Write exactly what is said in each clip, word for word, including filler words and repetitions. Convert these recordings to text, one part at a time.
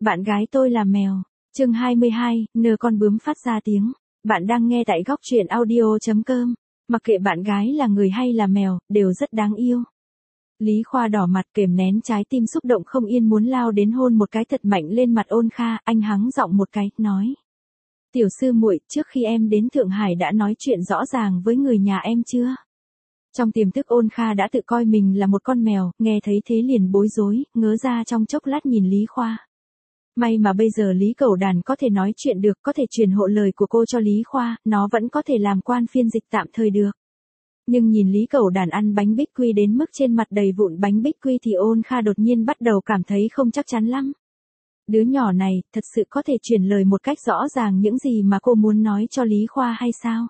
Bạn gái tôi là mèo. Chương hai mươi hai, nơ con bướm phát ra tiếng. Bạn đang nghe tại góc truyện audio chấm com. Mặc kệ bạn gái là người hay là mèo, đều rất đáng yêu. Lý Khoa đỏ mặt kềm nén trái tim xúc động không yên muốn lao đến hôn một cái thật mạnh lên mặt Ôn Kha, anh hắng giọng một cái, nói. Tiểu sư muội, trước khi em đến Thượng Hải đã nói chuyện rõ ràng với người nhà em chưa? Trong tiềm thức Ôn Kha đã tự coi mình là một con mèo, nghe thấy thế liền bối rối, ngớ ra trong chốc lát nhìn Lý Khoa. May mà bây giờ Lý Cẩu Đàn có thể nói chuyện được, có thể truyền hộ lời của cô cho Lý Khoa, nó vẫn có thể làm quan phiên dịch tạm thời được. Nhưng nhìn Lý Cẩu Đàn ăn bánh bích quy đến mức trên mặt đầy vụn bánh bích quy thì Ôn Kha đột nhiên bắt đầu cảm thấy không chắc chắn lắm. Đứa nhỏ này, thật sự có thể truyền lời một cách rõ ràng những gì mà cô muốn nói cho Lý Khoa hay sao?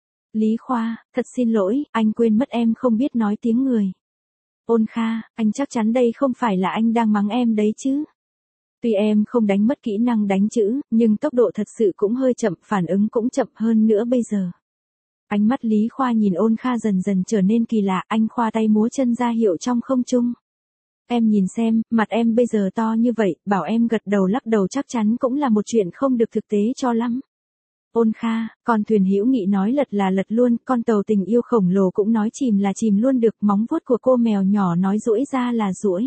Lý Khoa, thật xin lỗi, anh quên mất em không biết nói tiếng người. Ôn Kha, anh chắc chắn đây không phải là anh đang mắng em đấy chứ? Tuy em không đánh mất kỹ năng đánh chữ, nhưng tốc độ thật sự cũng hơi chậm, phản ứng cũng chậm hơn nữa bây giờ. Ánh mắt Lý Khoa nhìn Ôn Kha dần dần trở nên kỳ lạ, anh khoa tay múa chân ra hiệu trong không trung. Em nhìn xem, mặt em bây giờ to như vậy, bảo em gật đầu lắc đầu chắc chắn cũng là một chuyện không được thực tế cho lắm. Ôn Kha, con thuyền hữu nghị nói lật là lật luôn, con tàu tình yêu khổng lồ cũng nói chìm là chìm luôn được, móng vuốt của cô mèo nhỏ nói duỗi ra là duỗi.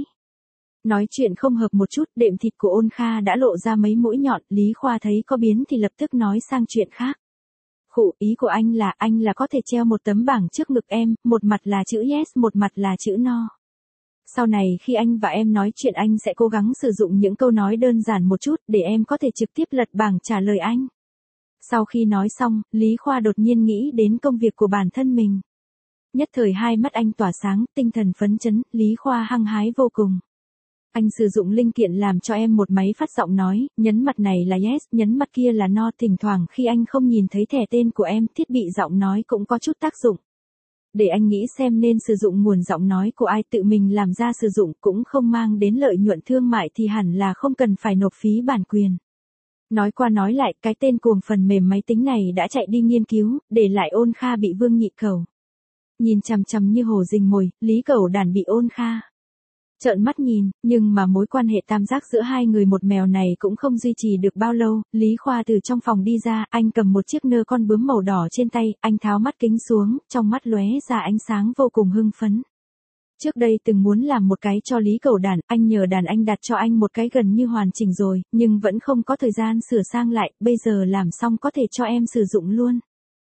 Nói chuyện không hợp một chút, đệm thịt của Ôn Kha đã lộ ra mấy mũi nhọn, Lý Khoa thấy có biến thì lập tức nói sang chuyện khác. Khụ, ý của anh là anh là có thể treo một tấm bảng trước ngực em, một mặt là chữ yes, một mặt là chữ no. Sau này khi anh và em nói chuyện anh sẽ cố gắng sử dụng những câu nói đơn giản một chút để em có thể trực tiếp lật bảng trả lời anh. Sau khi nói xong, Lý Khoa đột nhiên nghĩ đến công việc của bản thân mình. Nhất thời hai mắt anh tỏa sáng, tinh thần phấn chấn, Lý Khoa hăng hái vô cùng. Anh sử dụng linh kiện làm cho em một máy phát giọng nói, nhấn mặt này là yes, nhấn mặt kia là no, thỉnh thoảng khi anh không nhìn thấy thẻ tên của em, thiết bị giọng nói cũng có chút tác dụng. Để anh nghĩ xem nên sử dụng nguồn giọng nói của ai, tự mình làm ra sử dụng cũng không mang đến lợi nhuận thương mại thì hẳn là không cần phải nộp phí bản quyền. Nói qua nói lại, cái tên cuồng phần mềm máy tính này đã chạy đi nghiên cứu, để lại Ôn Kha bị Vương Nhị Cẩu nhìn chằm chằm như hổ rình mồi, Lý Cẩu Đàn bị Ôn Kha trợn mắt nhìn, nhưng mà mối quan hệ tam giác giữa hai người một mèo này cũng không duy trì được bao lâu, Lý Khoa từ trong phòng đi ra, anh cầm một chiếc nơ con bướm màu đỏ trên tay, anh tháo mắt kính xuống, trong mắt lóe ra ánh sáng vô cùng hưng phấn. Trước đây từng muốn làm một cái cho Lý Cẩu Đàn, anh nhờ đàn anh đặt cho anh một cái gần như hoàn chỉnh rồi, nhưng vẫn không có thời gian sửa sang lại, bây giờ làm xong có thể cho em sử dụng luôn.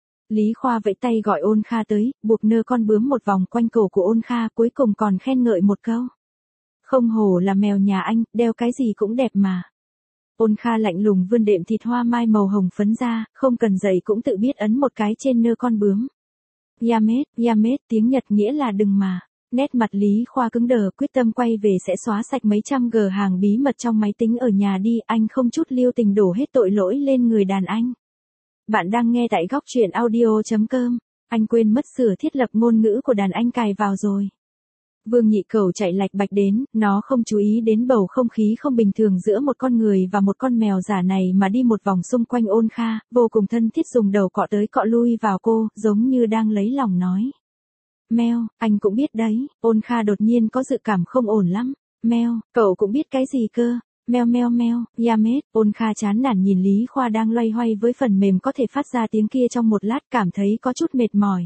Lý Khoa vẫy tay gọi Ôn Kha tới, buộc nơ con bướm một vòng quanh cổ của Ôn Kha, cuối cùng còn khen ngợi một câu. Không hổ là mèo nhà anh, đeo cái gì cũng đẹp mà. Ôn Kha lạnh lùng vươn đệm thịt hoa mai màu hồng phấn ra, không cần giày cũng tự biết ấn một cái trên nơ con bướm. Yamet, Yamet, tiếng Nhật nghĩa là đừng mà. Nét mặt Lý Khoa cứng đờ, quyết tâm quay về sẽ xóa sạch mấy trăm gờ hàng bí mật trong máy tính ở nhà đi, anh không chút lưu tình đổ hết tội lỗi lên người đàn anh. Bạn đang nghe tại góc truyện audio chấm com, anh quên mất sửa thiết lập ngôn ngữ của đàn anh cài vào rồi. Vương Nhị Cẩu chạy lạch bạch đến, nó không chú ý đến bầu không khí không bình thường giữa một con người và một con mèo giả này mà đi một vòng xung quanh Ôn Kha, vô cùng thân thiết dùng đầu cọ tới cọ lui vào cô, giống như đang lấy lòng nói. Mèo, anh cũng biết đấy, Ôn Kha đột nhiên có dự cảm không ổn lắm. Mèo, cậu cũng biết cái gì cơ? Mèo mèo mèo, Yamet, Ôn Kha chán nản nhìn Lý Khoa đang loay hoay với phần mềm có thể phát ra tiếng kia trong một lát, cảm thấy có chút mệt mỏi.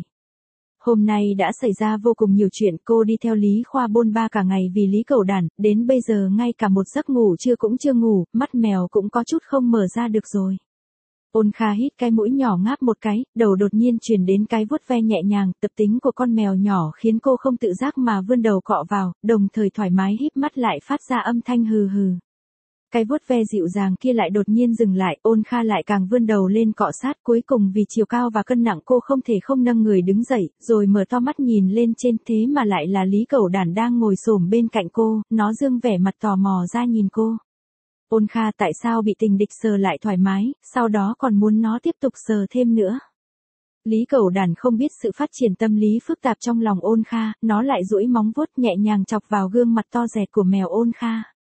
Hôm nay đã xảy ra vô cùng nhiều chuyện, cô đi theo Lý Khoa bôn ba cả ngày vì Lý Cẩu Đàn, đến bây giờ ngay cả một giấc ngủ trưa cũng chưa ngủ, mắt mèo cũng có chút không mở ra được rồi. Ôn Kha hít cái mũi nhỏ ngáp một cái, đầu đột nhiên truyền đến cái vuốt ve nhẹ nhàng, tập tính của con mèo nhỏ khiến cô không tự giác mà vươn đầu cọ vào, đồng thời thoải mái híp mắt lại phát ra âm thanh hừ hừ. Cái vuốt ve dịu dàng kia lại đột nhiên dừng lại, Ôn Kha lại càng vươn đầu lên cọ sát, cuối cùng vì chiều cao và cân nặng cô không thể không nâng người đứng dậy, rồi mở to mắt nhìn lên trên, thế mà lại là Lý Cẩu Đàn đang ngồi xổm bên cạnh cô, nó dương vẻ mặt tò mò ra nhìn cô. Ôn Kha tại sao bị tình địch sờ lại thoải mái, sau đó còn muốn nó tiếp tục sờ thêm nữa. Lý Cẩu Đàn không biết sự phát triển tâm lý phức tạp trong lòng Ôn Kha, nó lại duỗi móng vuốt nhẹ nhàng chọc vào gương mặt to dẹt của mèo Ôn Kha.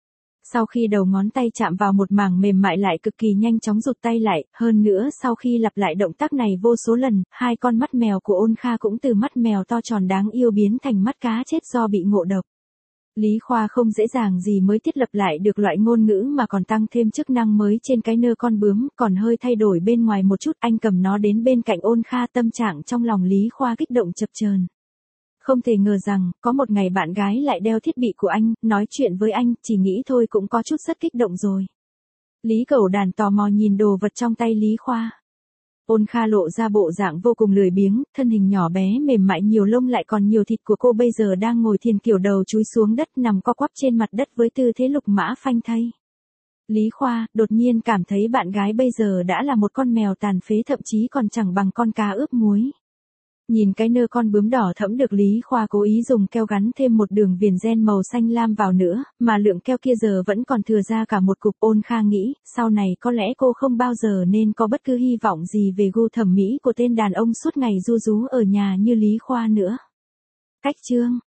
Sau khi đầu ngón tay chạm vào một mảng mềm mại lại cực kỳ nhanh chóng rụt tay lại, hơn nữa sau khi lặp lại động tác này vô số lần, hai con mắt mèo của Ôn Kha cũng từ mắt mèo to tròn đáng yêu biến thành mắt cá chết do bị ngộ độc. Lý Khoa không dễ dàng gì mới thiết lập lại được loại ngôn ngữ mà còn tăng thêm chức năng mới trên cái nơ con bướm, còn hơi thay đổi bên ngoài một chút. Anh cầm nó đến bên cạnh Ôn Kha, tâm trạng trong lòng Lý Khoa kích động chập chờn. Không thể ngờ rằng, có một ngày bạn gái lại đeo thiết bị của anh, nói chuyện với anh, chỉ nghĩ thôi cũng có chút rất kích động rồi. Lý Cẩu Đàn tò mò nhìn đồ vật trong tay Lý Khoa. Ôn Kha lộ ra bộ dạng vô cùng lười biếng, thân hình nhỏ bé mềm mại nhiều lông lại còn nhiều thịt của cô bây giờ đang ngồi thiền kiểu đầu chúi xuống đất, nằm co quắp trên mặt đất với tư thế lục mã phanh thây. Lý Khoa đột nhiên cảm thấy bạn gái bây giờ đã là một con mèo tàn phế, thậm chí còn chẳng bằng con cá ướp muối. Nhìn cái nơ con bướm đỏ thẫm được Lý Khoa cố ý dùng keo gắn thêm một đường viền ren màu xanh lam vào nữa, mà lượng keo kia giờ vẫn còn thừa ra cả một cục. Ôn Kha nghĩ, sau này có lẽ cô không bao giờ nên có bất cứ hy vọng gì về gu thẩm mỹ của tên đàn ông suốt ngày ru rú ở nhà như Lý Khoa nữa. Cách chương